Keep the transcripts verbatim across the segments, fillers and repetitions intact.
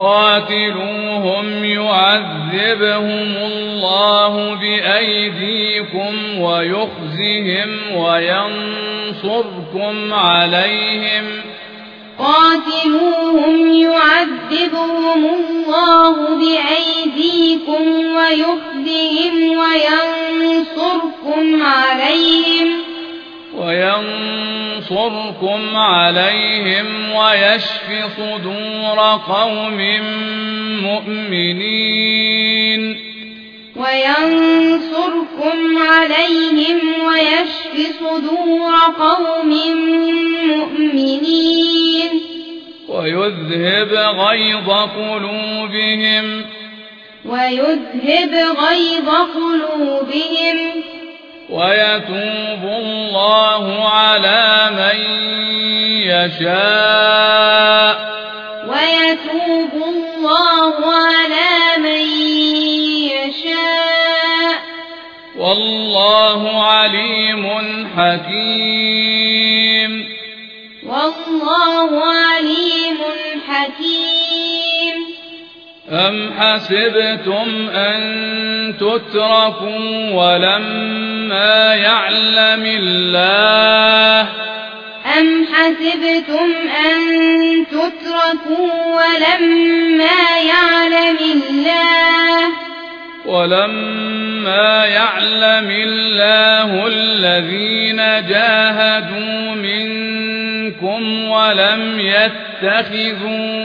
قاتلوهم يعذبهم الله بأيديكم ويخزهم وينصركم عليهم قاتلوهم يعذبهم الله بأيديكم ويخزهم وينصركم عليهم وينصركم عليهم ويشف صدور قوم مؤمنين وينصركم عليهم ويشف صدور قوم مؤمنين ويذهب غيظ قلوبهم ويذهب غيظ قلوبهم ويتوب الله على من يشاء ويتوب الله على من يشاء والله عليم حكيم والله عليم حكيم أم حسبتم أن تتركوا ولما يعلم الله أم حسبتم أن تتركوا ولما يعلم الله ولما يعلم الله الذين جاهدوا منكم ولم يتخذوا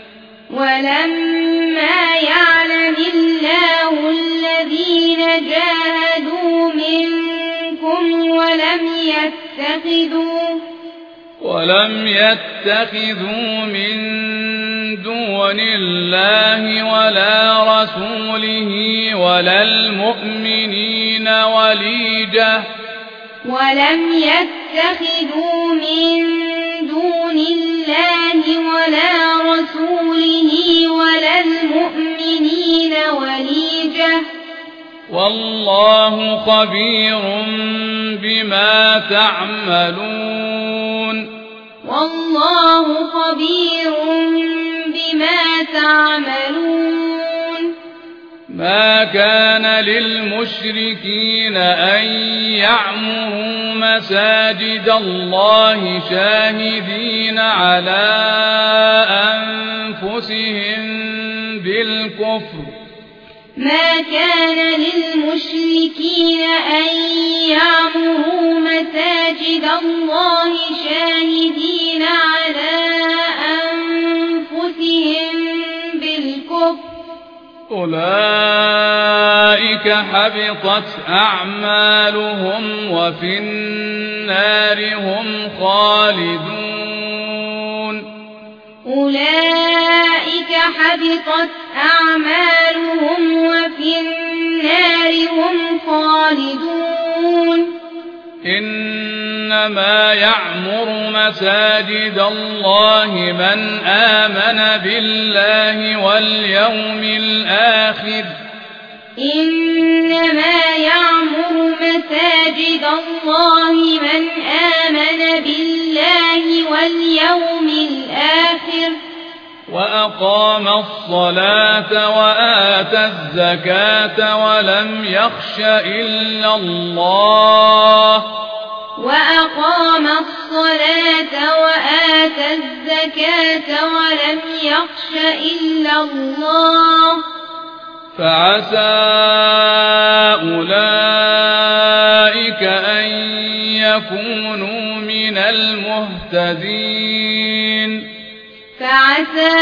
ولما يعلم الله الذين جاهدوا منكم ولم يتخذوا ولم يتخذوا من دون الله ولا رسوله ولا المؤمنين وليجة ولم يتخذوا من دون الله ولا رسوله ولا المؤمنين وليجة والله خبير بما تعملون والله خبير بما تعملون ما كان للمشركين أن يعمروا مساجد الله شاهدين على أنفسهم بالكفر ما كان للمشركين أن يعمروا مساجد الله شاهدين على أنفسهم بالكفر أولئك حبطت أعمالهم وفي النار هم خالدون أولئك حبطت أعمالهم وفي النار هم خالدون إنما يعمر مساجد الله من آمن بالله واليوم الآخر إنما يعمر مساجد الله من آمن بالله واليوم الآخر وأقام الصلاة وآتى الزكاة ولم يخش إلا الله وأقام الصلاة وآتى الزكاة ولم يخش إلا الله فعسى أولئك أن يكونوا من المهتدين فعسى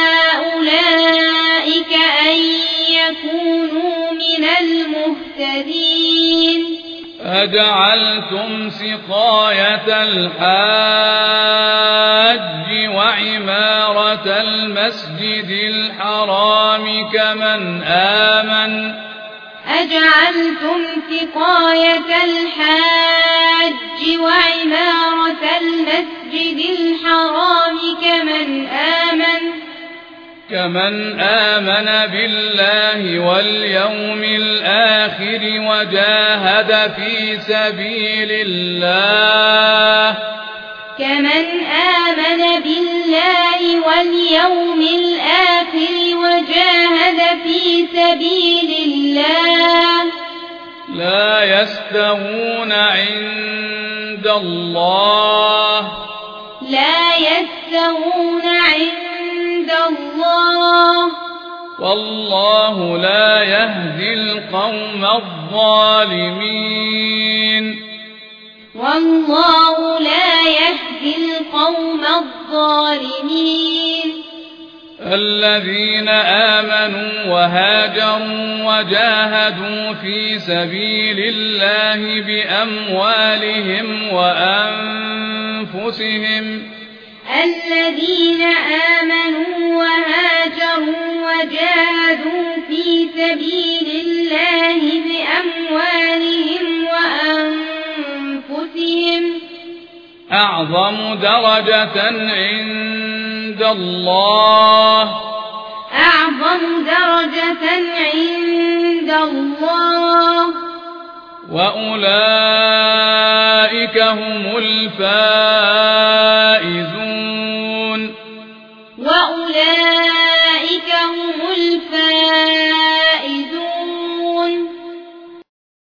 أولئك أن يكونوا من المهتدين أجعلتم سقاية الحاج وعمارة المسجد الحرام كمن آمن أجعلتم سقاية الحاج وعمارة المسجد الحرام كمن آمن كمن آمن بالله واليوم الآخر وجاهد في سبيل الله كمن آمن بالله واليوم الآخر سبيل الله لا يستوون عند الله لا يستوون عند الله والله لا يهدي القوم الظالمين والله لا يهدي القوم الظالمين الذين آمنوا وهاجروا وجاهدوا في سبيل الله بأموالهم وأنفسهم الذين آمنوا وهاجروا وجاهدوا في سبيل الله بأموالهم وأنفسهم أعظم درجة عند الله أعظم درجة عند الله وأولئك هم الفائزون وأولئك